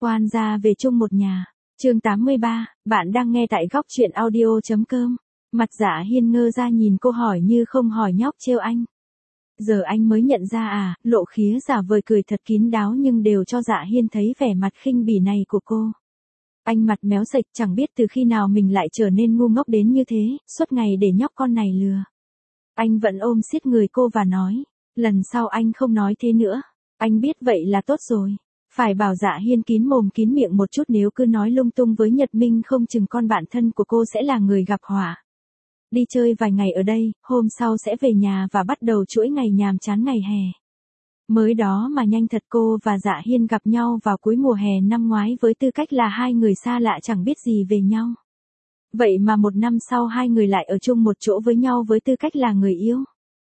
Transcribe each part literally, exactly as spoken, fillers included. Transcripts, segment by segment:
quan ra về chung một nhà. Chương tám mươi ba, bạn đang nghe tại góc truyện audio.com. Mặt Dạ Hiên ngơ ra nhìn cô hỏi như không hỏi nhóc trêu anh. Giờ anh mới nhận ra à, Lộ Khía giả vờ cười thật kín đáo nhưng đều cho Dạ Hiên thấy vẻ mặt khinh bỉ này của cô. Anh mặt méo sạch chẳng biết từ khi nào mình lại trở nên ngu ngốc đến như thế, suốt ngày để nhóc con này lừa. Anh vẫn ôm siết người cô và nói, lần sau anh không nói thế nữa. Anh biết vậy là tốt rồi. Phải bảo Dạ Hiên kín mồm kín miệng một chút, nếu cứ nói lung tung với Nhật Minh không chừng con bạn thân của cô sẽ là người gặp họa. Đi chơi vài ngày ở đây, hôm sau sẽ về nhà và bắt đầu chuỗi ngày nhàm chán ngày hè. Mới đó mà nhanh thật, cô và Dạ Hiên gặp nhau vào cuối mùa hè năm ngoái với tư cách là hai người xa lạ chẳng biết gì về nhau. Vậy mà một năm sau hai người lại ở chung một chỗ với nhau với tư cách là người yêu.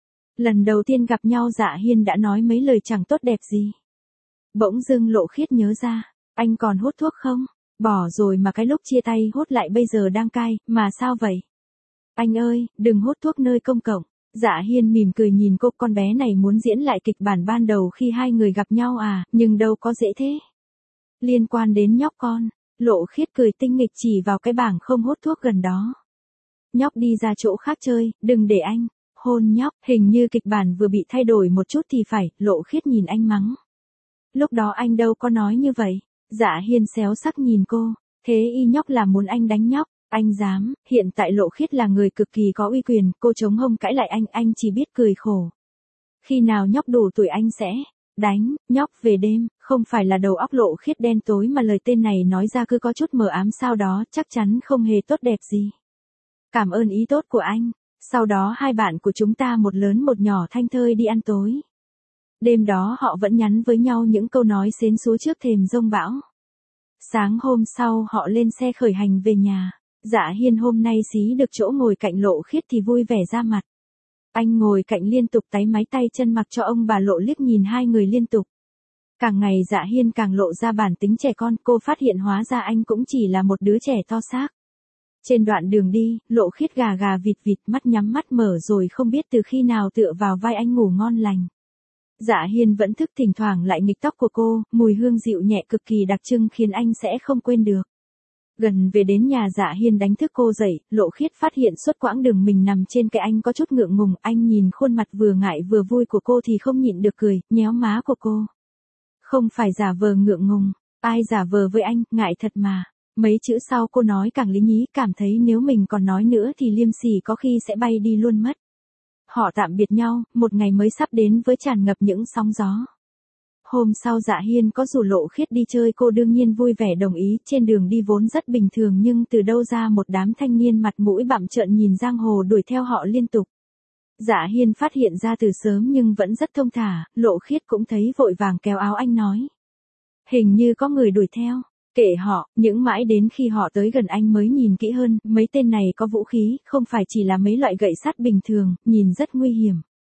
Lần đầu tiên gặp nhau Dạ Hiên đã nói mấy lời chẳng tốt đẹp gì. Bỗng dưng Lộ Khiết nhớ ra, anh còn hút thuốc không? Bỏ rồi mà cái lúc chia tay hút lại bây giờ đang cai, mà sao vậy? Anh ơi, đừng hút thuốc nơi công cộng. Dạ Hiên mỉm cười nhìn cô, con bé này muốn diễn lại kịch bản ban đầu khi hai người gặp nhau à, nhưng đâu có dễ thế. Liên quan đến nhóc con, Lộ Khiết cười tinh nghịch chỉ vào cái bảng không hút thuốc gần đó. Nhóc đi ra chỗ khác chơi, đừng để anh hôn nhóc. Hình như kịch bản vừa bị thay đổi một chút thì phải, Lộ Khiết nhìn anh mắng. Lúc đó anh đâu có nói như vậy. Dạ Hiên xéo sắc nhìn cô, thế y nhóc là muốn anh đánh nhóc. Anh dám, hiện tại Lộ Khiết là người cực kỳ có uy quyền, cô chống hông cãi lại anh, anh chỉ biết cười khổ. Khi nào nhóc đủ tuổi anh sẽ đánh nhóc về đêm, không phải là đầu óc Lộ Khiết đen tối mà lời tên này nói ra cứ có chút mờ ám sao đó, chắc chắn không hề tốt đẹp gì. Cảm ơn ý tốt của anh. Sau đó hai bạn của chúng ta một lớn một nhỏ thanh thơi đi ăn tối. Đêm đó họ vẫn nhắn với nhau những câu nói xến xúa trước thềm giông bão. Sáng hôm sau họ lên xe khởi hành về nhà. Dạ Hiên hôm nay xí được chỗ ngồi cạnh Lộ Khiết thì vui vẻ ra mặt. Anh ngồi cạnh liên tục táy máy tay chân mặc cho ông bà Lộ liếc nhìn hai người liên tục. Càng ngày Dạ Hiên càng lộ ra bản tính trẻ con, cô phát hiện hóa ra anh cũng chỉ là một đứa trẻ to xác. Trên đoạn đường đi, Lộ Khiết gà gà vịt vịt, mắt nhắm mắt mở rồi không biết từ khi nào tựa vào vai anh ngủ ngon lành. Dạ Hiên vẫn thức, thỉnh thoảng lại nghịch tóc của cô, mùi hương dịu nhẹ cực kỳ đặc trưng khiến anh sẽ không quên được. Gần về đến nhà Dạ Hiên đánh thức cô dậy, Lộ Khiết phát hiện suốt quãng đường mình nằm trên cái anh có chút ngượng ngùng, anh nhìn khuôn mặt vừa ngại vừa vui của cô thì không nhịn được cười, nhéo má của cô. Không phải giả vờ ngượng ngùng, ai giả vờ với anh, ngại thật mà. Mấy chữ sau cô nói càng lý nhí, cảm thấy nếu mình còn nói nữa thì liêm sỉ có khi sẽ bay đi luôn mất. Họ tạm biệt nhau, một ngày mới sắp đến với tràn ngập những sóng gió. Hôm sau Dạ Hiên có rủ Lộ Khiết đi chơi, cô đương nhiên vui vẻ đồng ý, trên đường đi vốn rất bình thường nhưng từ đâu ra một đám thanh niên mặt mũi bặm trợn nhìn giang hồ đuổi theo họ liên tục. Dạ Hiên phát hiện ra từ sớm nhưng vẫn rất thông thả, Lộ Khiết cũng thấy vội vàng kéo áo anh nói. Hình như có người đuổi theo, kệ họ, những mãi đến khi họ tới gần anh mới nhìn kỹ hơn, mấy tên này có vũ khí, không phải chỉ là mấy loại gậy sắt bình thường, nhìn rất nguy hiểm.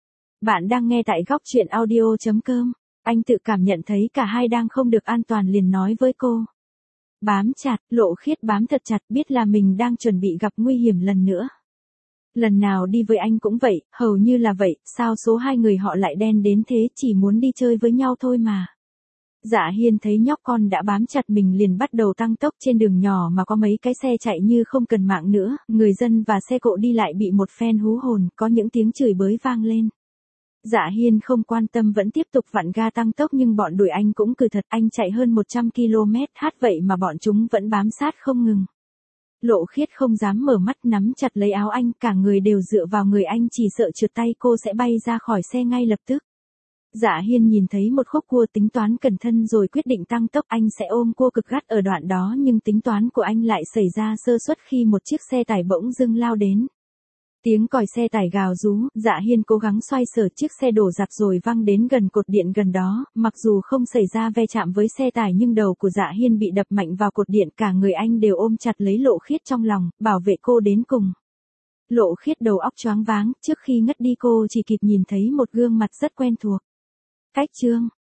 Bạn đang nghe tại góc truyện audio.com. Anh tự cảm nhận thấy cả hai đang không được an toàn liền nói với cô. Bám chặt, Lộ Khiết bám thật chặt, biết là mình đang chuẩn bị gặp nguy hiểm lần nữa. Lần nào đi với anh cũng vậy, hầu như là vậy, sao số hai người họ lại đen đến thế, chỉ muốn đi chơi với nhau thôi mà. Dạ Hiên thấy nhóc con đã bám chặt mình liền bắt đầu tăng tốc, trên đường nhỏ mà có mấy cái xe chạy như không cần mạng nữa, người dân và xe cộ đi lại bị một phen hú hồn, có những tiếng chửi bới vang lên. Dạ Hiên không quan tâm vẫn tiếp tục vặn ga tăng tốc nhưng bọn đuổi anh cũng cười thật, anh chạy hơn một trăm ki lô mét hát vậy mà bọn chúng vẫn bám sát không ngừng. Lộ Khiết không dám mở mắt, nắm chặt lấy áo anh, cả người đều dựa vào người anh, chỉ sợ trượt tay cô sẽ bay ra khỏi xe ngay lập tức. Dạ Hiên nhìn thấy một khúc cua tính toán cẩn thận rồi quyết định tăng tốc, anh sẽ ôm cô cực gắt ở đoạn đó nhưng tính toán của anh lại xảy ra sơ suất khi một chiếc xe tải bỗng dưng lao đến. Tiếng còi xe tải gào rú, Dạ Hiên cố gắng xoay sở, chiếc xe đổ rạp rồi văng đến gần cột điện gần đó, mặc dù không xảy ra va chạm với xe tải nhưng đầu của Dạ Hiên bị đập mạnh vào cột điện, cả người anh đều ôm chặt lấy Lộ Khiết trong lòng, bảo vệ cô đến cùng. Lộ Khiết đầu óc choáng váng, trước khi ngất đi cô chỉ kịp nhìn thấy một gương mặt rất quen thuộc. Cách Trương,